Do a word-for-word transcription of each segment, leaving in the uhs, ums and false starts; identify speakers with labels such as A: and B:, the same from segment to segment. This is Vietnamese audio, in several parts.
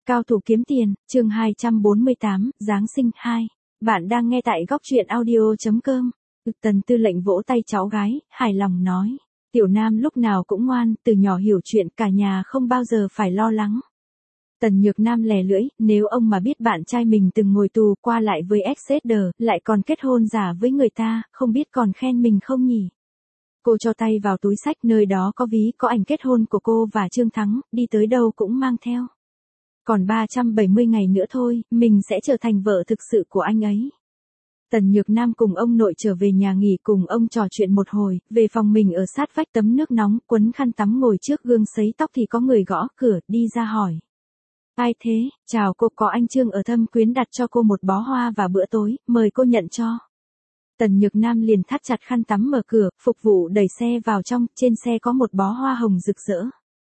A: Cao thủ kiếm tiền, chương hai trăm bốn mươi tám, Giáng sinh hai. Bạn đang nghe tại góc truyện audio.com. Tần Tư Lệnh vỗ tay cháu gái, hài lòng nói. Tiểu Nam lúc nào cũng ngoan, từ nhỏ hiểu chuyện, cả nhà không bao giờ phải lo lắng. Tần Nhược Nam lè lưỡi, nếu ông mà biết bạn trai mình từng ngồi tù qua lại với Exeter, lại còn kết hôn giả với người ta, không biết còn khen mình không nhỉ? Cô cho tay vào túi sách, nơi đó có ví có ảnh kết hôn của cô và Trương Thắng, đi tới đâu cũng mang theo. Còn ba trăm bảy mươi ngày nữa thôi, mình sẽ trở thành vợ thực sự của anh ấy. Tần Nhược Nam cùng ông nội trở về nhà nghỉ, cùng ông trò chuyện một hồi, về phòng mình ở sát vách tấm nước nóng, quấn khăn tắm ngồi trước gương sấy tóc thì có người gõ cửa, đi ra hỏi. Ai thế? Chào cô, có anh Trương ở Thâm Quyến đặt cho cô một bó hoa và bữa tối, mời cô nhận cho. Tần Nhược Nam liền thắt chặt khăn tắm mở cửa, phục vụ đẩy xe vào trong, trên xe có một bó hoa hồng rực rỡ.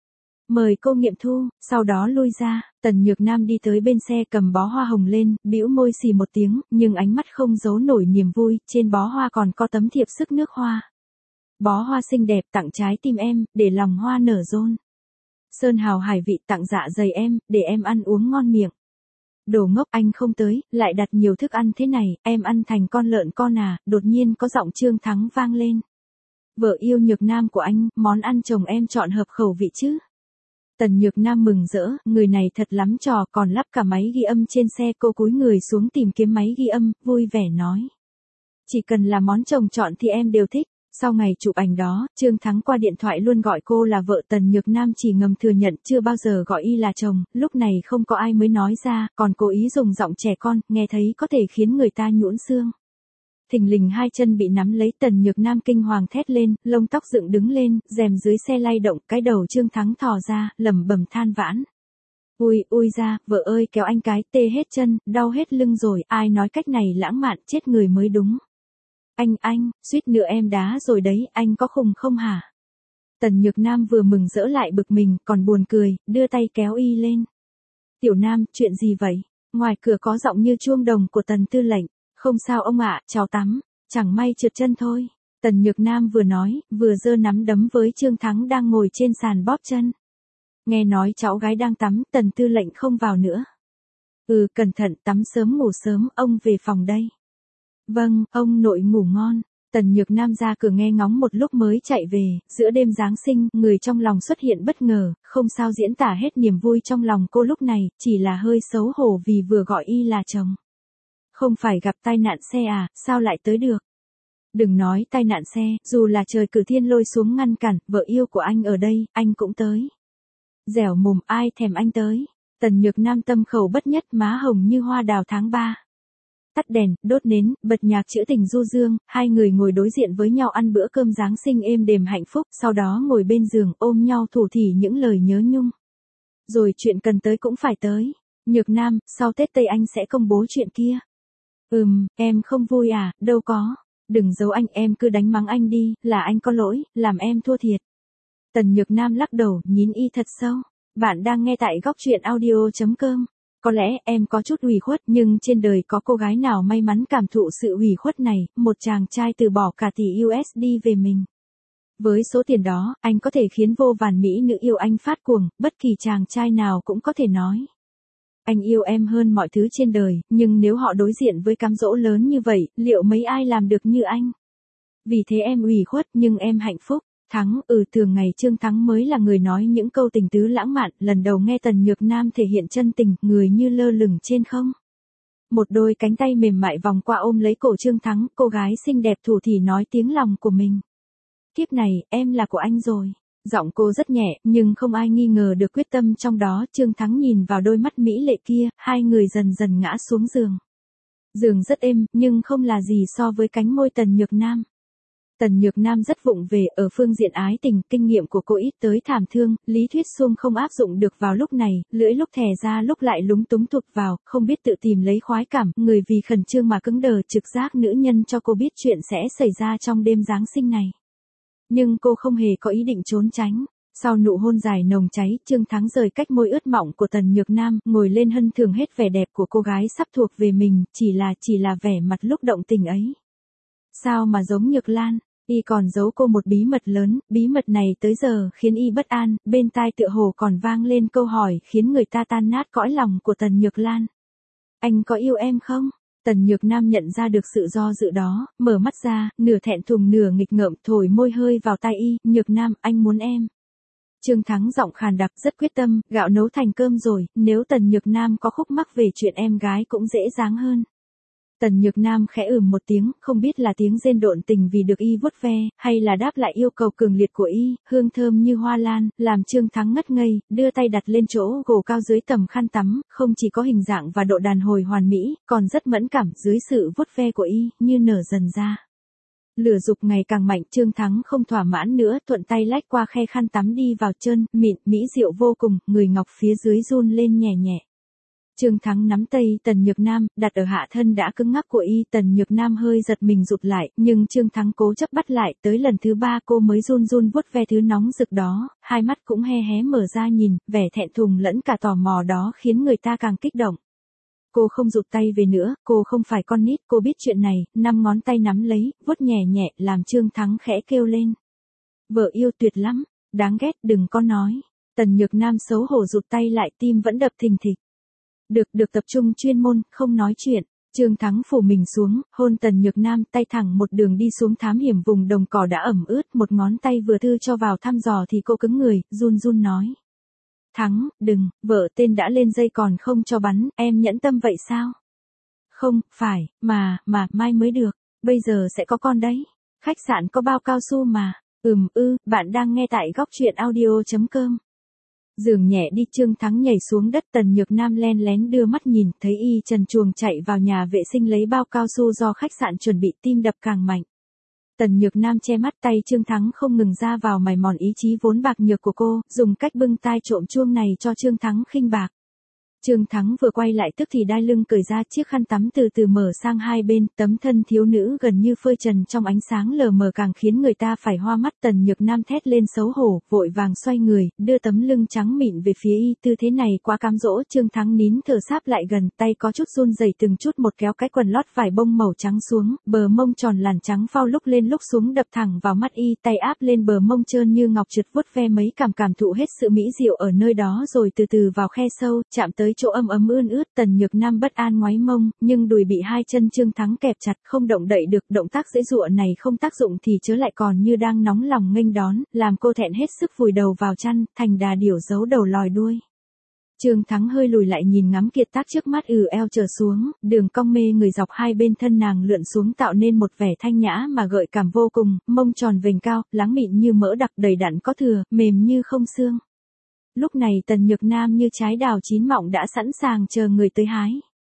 A: Mời cô nghiệm thu, sau đó lui ra, Tần Nhược Nam đi tới bên xe cầm bó hoa hồng lên, bĩu môi xì một tiếng, nhưng ánh mắt không giấu nổi niềm vui, trên bó hoa còn có tấm thiệp sức nước hoa. Bó hoa xinh đẹp tặng trái tim em, để lòng hoa nở rôn. Sơn hào hải vị tặng dạ dày em, để em ăn uống ngon miệng. Đồ ngốc, anh không tới, lại đặt nhiều thức ăn thế này, em ăn thành con lợn con à, đột nhiên có giọng Trương Thắng vang lên. Vợ yêu Nhược Nam của anh, món ăn chồng em chọn hợp khẩu vị chứ. Tần Nhược Nam mừng rỡ, người này thật lắm trò, còn lắp cả máy ghi âm trên xe. Cô cúi người xuống tìm kiếm máy ghi âm, vui vẻ nói. Chỉ cần là món chồng chọn thì em đều thích. Sau ngày chụp ảnh đó, Trương Thắng qua điện thoại luôn gọi cô là vợ. Tần Nhược Nam chỉ ngầm thừa nhận, chưa bao giờ gọi y là chồng, lúc này không có ai mới nói ra, còn cố ý dùng giọng trẻ con, nghe thấy có thể khiến người ta nhũn xương. Thình lình hai chân bị nắm lấy, Tần Nhược Nam kinh hoàng thét lên, lông tóc dựng đứng lên, rèm dưới xe lay động, cái đầu Trương Thắng thò ra, lẩm bẩm than vãn. Ui, ui ra, vợ ơi kéo anh cái, tê hết chân, đau hết lưng rồi, ai nói cách này lãng mạn, chết người mới đúng. Anh, anh, suýt nữa em đá rồi đấy, anh có khùng không hả? Tần Nhược Nam vừa mừng rỡ lại bực mình, còn buồn cười, đưa tay kéo y lên. Tiểu Nam, chuyện gì vậy? Ngoài cửa có giọng như chuông đồng của Tần Tư Lệnh. Không sao ông ạ, cháu tắm, chẳng may trượt chân thôi. Tần Nhược Nam vừa nói, vừa giơ nắm đấm với Trương Thắng đang ngồi trên sàn bóp chân. Nghe nói cháu gái đang tắm, Tần Tư Lệnh không vào nữa. Ừ, cẩn thận, tắm sớm ngủ sớm, ông về phòng đây. Vâng, ông nội ngủ ngon. Tần Nhược Nam ra cửa nghe ngóng một lúc mới chạy về, giữa đêm Giáng sinh, người trong lòng xuất hiện bất ngờ, không sao diễn tả hết niềm vui trong lòng cô lúc này, chỉ là hơi xấu hổ vì vừa gọi y là chồng. Không phải gặp tai nạn xe à, sao lại tới được? Đừng nói tai nạn xe, dù là trời cử thiên lôi xuống ngăn cản, vợ yêu của anh ở đây, anh cũng tới. Dẻo mồm, ai thèm anh tới. Tần Nhược Nam tâm khẩu bất nhất, má hồng như hoa đào tháng ba. Tắt đèn, đốt nến, bật nhạc trữ tình du dương, hai người ngồi đối diện với nhau ăn bữa cơm Giáng sinh êm đềm hạnh phúc, sau đó ngồi bên giường ôm nhau thủ thỉ những lời nhớ nhung. Rồi chuyện cần tới cũng phải tới. Nhược Nam, sau Tết Tây anh sẽ công bố chuyện kia. Ừm, em không vui à, đâu có. Đừng giấu anh, em cứ đánh mắng anh đi, là anh có lỗi, làm em thua thiệt. Tần Nhược Nam lắc đầu, nhín y thật sâu. Bạn đang nghe tại góc truyện audio.com. Có lẽ em có chút ủy khuất, nhưng trên đời có cô gái nào may mắn cảm thụ sự ủy khuất này, một chàng trai từ bỏ cả tỷ u ét đê về mình. Với số tiền đó, anh có thể khiến vô vàn mỹ nữ yêu anh phát cuồng, bất kỳ chàng trai nào cũng có thể nói. Anh yêu em hơn mọi thứ trên đời, nhưng nếu họ đối diện với cám dỗ lớn như vậy, liệu mấy ai làm được như anh? Vì thế em ủy khuất, nhưng em hạnh phúc. Thắng, ừ thường ngày Trương Thắng mới là người nói những câu tình tứ lãng mạn, lần đầu nghe Tần Nhược Nam thể hiện chân tình, người như lơ lửng trên không. Một đôi cánh tay mềm mại vòng qua ôm lấy cổ Trương Thắng, cô gái xinh đẹp thủ thỉ nói tiếng lòng của mình. Kiếp này, em là của anh rồi. Giọng cô rất nhẹ, nhưng không ai nghi ngờ được quyết tâm trong đó. Trương Thắng nhìn vào đôi mắt mỹ lệ kia, hai người dần dần ngã xuống giường. Giường rất êm, nhưng không là gì so với cánh môi Tần Nhược Nam. Tần Nhược Nam rất vụng về, ở phương diện ái tình, kinh nghiệm của cô ít tới thảm thương, lý thuyết suông không áp dụng được vào lúc này, lưỡi lúc thè ra lúc lại lúng túng tụt vào, không biết tự tìm lấy khoái cảm, người vì khẩn trương mà cứng đờ. Trực giác nữ nhân cho cô biết chuyện sẽ xảy ra trong đêm Giáng sinh này. Nhưng cô không hề có ý định trốn tránh. Sau nụ hôn dài nồng cháy, Trương Thắng rời cách môi ướt mọng của Tần Nhược Nam, ngồi lên hân thường hết vẻ đẹp của cô gái sắp thuộc về mình, chỉ là chỉ là vẻ mặt lúc động tình ấy. Sao mà giống Nhược Lan? Y còn giấu cô một bí mật lớn, bí mật này tới giờ khiến Y bất an, bên tai tựa hồ còn vang lên câu hỏi khiến người ta tan nát cõi lòng của Tần Nhược Lan. Anh có yêu em không? Tần Nhược Nam nhận ra được sự do dự đó, mở mắt ra, nửa thẹn thùng nửa nghịch ngợm thổi môi hơi vào tai Y, Nhược Nam, anh muốn em. Trương Thắng giọng khàn đặc rất quyết tâm, gạo nấu thành cơm rồi, nếu Tần Nhược Nam có khúc mắc về chuyện em gái cũng dễ dàng hơn. Tần Nhược Nam khẽ ừm một tiếng, không biết là tiếng rên độn tình vì được Y vuốt ve, hay là đáp lại yêu cầu cường liệt của Y, hương thơm như hoa lan, làm Trương Thắng ngất ngây, đưa tay đặt lên chỗ gồ cao dưới tầm khăn tắm, không chỉ có hình dạng và độ đàn hồi hoàn mỹ, còn rất mẫn cảm, dưới sự vuốt ve của Y, như nở dần ra. Lửa dục ngày càng mạnh, Trương Thắng không thỏa mãn nữa, thuận tay lách qua khe khăn tắm đi vào trơn, mịn, mỹ diệu vô cùng, người ngọc phía dưới run lên nhẹ nhẹ. Trương Thắng nắm tay Tần Nhược Nam, đặt ở hạ thân đã cứng ngắc của Y, Tần Nhược Nam hơi giật mình rụt lại, nhưng Trương Thắng cố chấp bắt lại, tới lần thứ ba cô mới run run vuốt ve thứ nóng rực đó, hai mắt cũng hé hé mở ra nhìn, vẻ thẹn thùng lẫn cả tò mò đó khiến người ta càng kích động. Cô không rụt tay về nữa, cô không phải con nít, cô biết chuyện này, năm ngón tay nắm lấy, vuốt nhẹ nhẹ, làm Trương Thắng khẽ kêu lên. Vợ yêu tuyệt lắm, đáng ghét, đừng có nói. Tần Nhược Nam xấu hổ rụt tay lại, tim vẫn đập thình thịch. Được, được tập trung chuyên môn, không nói chuyện. Trương Thắng phủ mình xuống, hôn Tần Nhược Nam, tay thẳng một đường đi xuống thám hiểm vùng đồng cỏ đã ẩm ướt, một ngón tay vừa thư cho vào thăm dò thì cô cứng người, run run nói. Thắng, đừng, vợ tên đã lên dây còn không cho bắn, em nhẫn tâm vậy sao? Không, phải, mà, mà, mai mới được, bây giờ sẽ có con đấy. Khách sạn có bao cao su mà. Ừm ư, bạn đang nghe tại góc truyện audio chấm com. Giường nhẹ đi, Trương Thắng nhảy xuống đất, Tần Nhược Nam len lén đưa mắt nhìn, thấy Y trần truồng chạy vào nhà vệ sinh lấy bao cao su do khách sạn chuẩn bị, tim đập càng mạnh. Tần Nhược Nam che mắt, tay Trương Thắng không ngừng ra vào mài mòn ý chí vốn bạc nhược của cô, dùng cách bưng tai trộm chuông này cho Trương Thắng khinh bạc. Trương Thắng vừa quay lại tức thì đai lưng cởi ra, chiếc khăn tắm từ từ mở sang hai bên, tấm thân thiếu nữ gần như phơi trần trong ánh sáng lờ mờ càng khiến người ta phải hoa mắt. Tần Nhược Nam thét lên xấu hổ, vội vàng xoay người, đưa tấm lưng trắng mịn về phía Y, tư thế này quá cám dỗ. Trương Thắng nín thở sáp lại gần, tay có chút run rẩy từng chút một kéo cái quần lót vải bông màu trắng xuống, bờ mông tròn làn trắng phao lúc lên lúc xuống đập thẳng vào mắt Y, tay áp lên bờ mông trơn như ngọc trượt vuốt ve mấy cảm cảm thụ hết sự mỹ diệu ở nơi đó rồi từ từ vào khe sâu, chạm tới chỗ ấm ấm ươn ướt. Tần Nhược Nam bất an ngoáy mông, nhưng đùi bị hai chân Trương Thắng kẹp chặt, không động đậy được. Động tác dễ dụa này không tác dụng thì chớ lại còn như đang nóng lòng nghênh đón, làm cô thẹn hết sức vùi đầu vào chăn, thành đà điểu giấu đầu lòi đuôi. Trương Thắng hơi lùi lại nhìn ngắm kiệt tác trước mắt, ừ eo trở xuống, đường cong mê người dọc hai bên thân nàng lượn xuống tạo nên một vẻ thanh nhã mà gợi cảm vô cùng, mông tròn vành cao, láng mịn như mỡ đặc, đầy đặn có thừa, mềm như không xương. Lúc này Tần Nhược Nam như trái đào chín mọng đã sẵn sàng chờ người tới hái.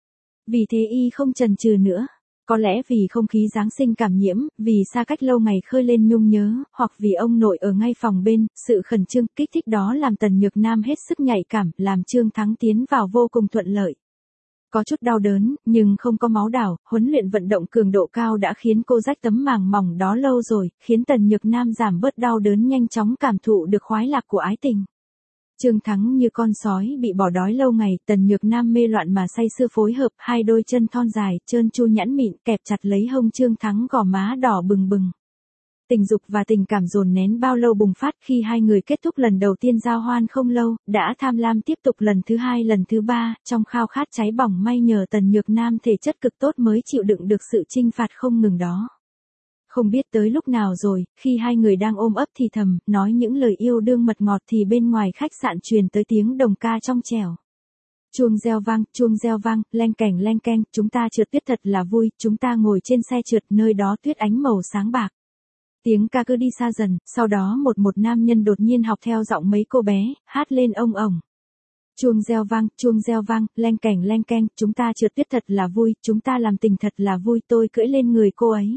A: Vì thế Y không chần chừ nữa. Có lẽ vì không khí Giáng sinh cảm nhiễm, vì xa cách lâu ngày khơi lên nhung nhớ, hoặc vì ông nội ở ngay phòng bên, sự khẩn trương, kích thích đó làm Tần Nhược Nam hết sức nhạy cảm, làm Trương Thắng tiến vào vô cùng thuận lợi. Có chút đau đớn, nhưng không có máu đảo, huấn luyện vận động cường độ cao đã khiến cô rách tấm màng mỏng đó lâu rồi, khiến Tần Nhược Nam giảm bớt đau đớn, nhanh chóng cảm thụ được khoái lạc của ái tình. Trương Thắng như con sói bị bỏ đói lâu ngày, Tần Nhược Nam mê loạn mà say sưa phối hợp, hai đôi chân thon dài, trơn tru nhẵn mịn, kẹp chặt lấy hông Trương Thắng, gò má đỏ bừng bừng. Tình dục và tình cảm dồn nén bao lâu bùng phát khi hai người kết thúc lần đầu tiên giao hoan không lâu, đã tham lam tiếp tục lần thứ hai lần thứ ba, trong khao khát cháy bỏng may nhờ Tần Nhược Nam thể chất cực tốt mới chịu đựng được sự chinh phạt không ngừng đó. Không biết tới lúc nào rồi, khi hai người đang ôm ấp thì thầm, nói những lời yêu đương mật ngọt thì bên ngoài khách sạn truyền tới tiếng đồng ca trong trẻo. Chuông reo vang, chuông reo vang, leng keng leng keng, chúng ta trượt tuyết thật là vui, chúng ta ngồi trên xe trượt, nơi đó tuyết ánh màu sáng bạc. Tiếng ca cứ đi xa dần, sau đó một một nam nhân đột nhiên học theo giọng mấy cô bé, hát lên ông ổng. Chuông reo vang, chuông reo vang, leng keng leng keng, chúng ta trượt tuyết thật là vui, chúng ta làm tình thật là vui, tôi cưỡi lên người cô ấy.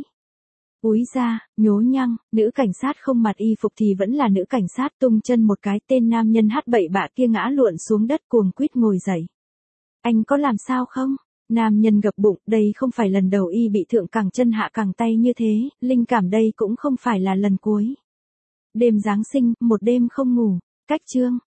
A: Úi ra, nhố nhăng, nữ cảnh sát không mặc y phục thì vẫn là nữ cảnh sát, tung chân một cái, tên nam nhân hát bậy bạ kia ngã luộn xuống đất cuồng quýt ngồi dậy. Anh có làm sao không? Nam nhân gập bụng, đây không phải lần đầu y bị thượng cẳng chân hạ cẳng tay như thế, linh cảm đây cũng không phải là lần cuối. Đêm Giáng sinh, một đêm không ngủ, cách chương.